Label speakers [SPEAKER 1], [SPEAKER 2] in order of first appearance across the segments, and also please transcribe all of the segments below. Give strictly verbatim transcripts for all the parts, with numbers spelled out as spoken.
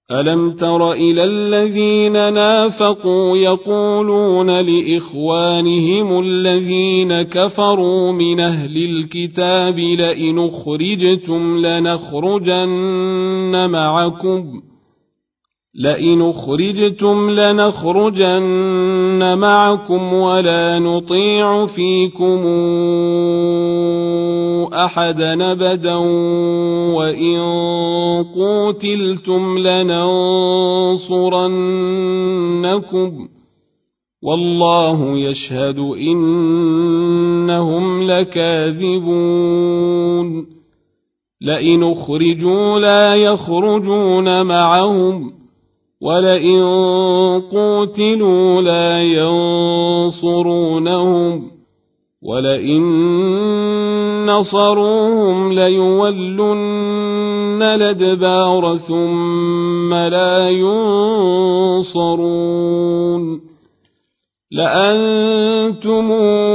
[SPEAKER 1] ألم تر إلى الذين نافقوا يقولون لإخوانهم الذين كفروا من أهل الكتاب لئن أخرجتم لنخرجن معكم لئن أخرجتم لنخرجن معكم ولا نطيع فيكم أحدا أبدا وإن قوتلتم لننصرنكم والله يشهد إنهم لكاذبون لئن أخرجوا لا يخرجون معهم ولئن قوتلوا لا ينصرونهم ولئن نصروهم ليولن الأدبار ثم لا ينصرون لأنتم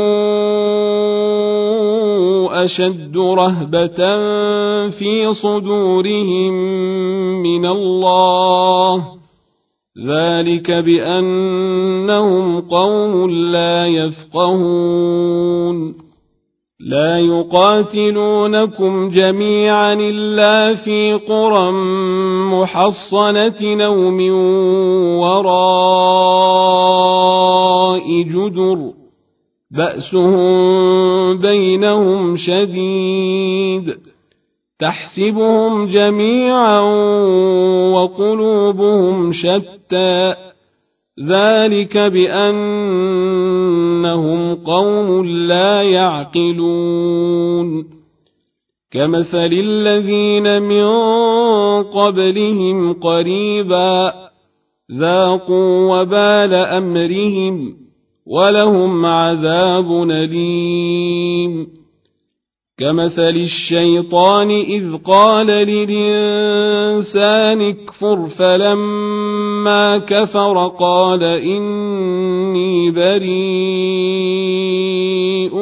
[SPEAKER 1] أشد رهبة في صدورهم من الله ذلك بأنهم قوم لا يفقهون لا يقاتلونكم جميعا إلا في قرى محصنة أو من وراء جدر بأسهم بينهم شديد تحسبهم جميعا وقلوبهم شتى ذلك بأنهم قوم لا يعقلون كمثل الذين من قبلهم قريبا ذاقوا وبال أمرهم ولهم عذاب أليم كمثل الشيطان إذ قال للإنسان اكفر فلما كفر قال إني بريء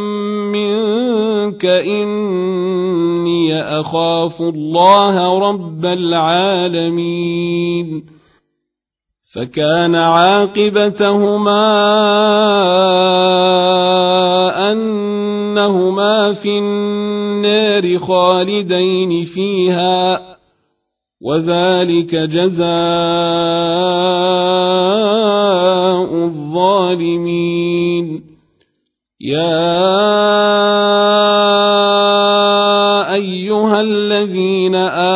[SPEAKER 1] منك إني أخاف الله رب العالمين فكان عاقبتهما أنهما في النار خالدين فيها وذلك جزاء الظالمين يا أيها الذين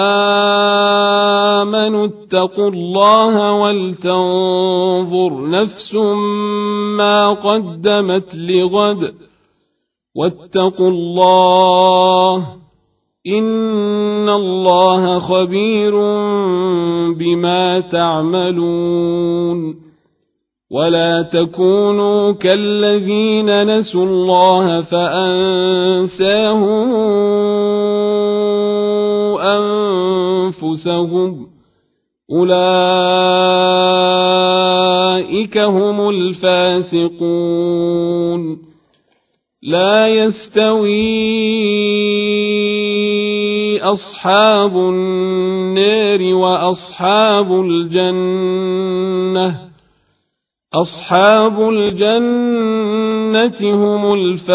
[SPEAKER 1] آمنوا اتقوا الله ولتنظر نفس ما قدمت لغد واتقوا الله إن الله خبير بما تعملون ولا تكونوا كالذين نسوا الله فأنساهم أنفسهم أولئك هم الفاسقون لا يستوي أصحاب النار وأصحاب الجنة أصحاب الجنة هم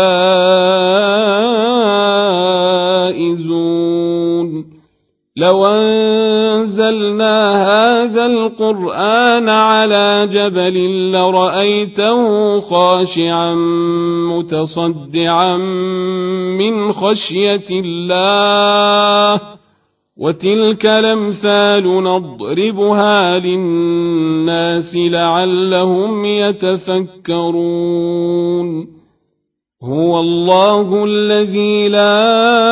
[SPEAKER 1] الفائزون لو أنزلنا هذا القرآن على جبل لرأيته خاشعا متصدعا من خشية الله وتلك الأمثال نضربها للناس لعلهم يتفكرون هو الله الذي لا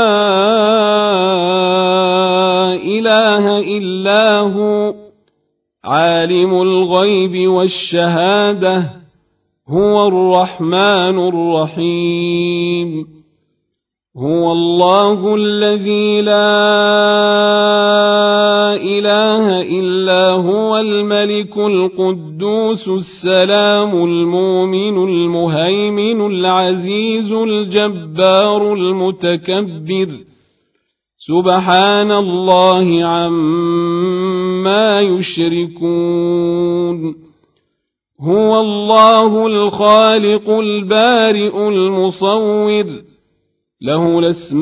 [SPEAKER 1] إله إلا هو عالم الغيب والشهادة هو الرحمن الرحيم هو الله الذي لا إله إلا هو الملك القدوس السلام المؤمن المهيمن العزيز الجبار المتكبر سبحان الله عما ما يشركون هو الله الخالق البارئ المصور له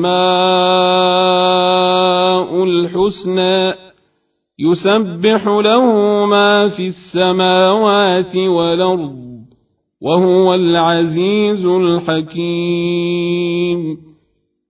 [SPEAKER 1] الأسماء الحسنى يسبح له ما في السماوات والأرض وهو العزيز الحكيم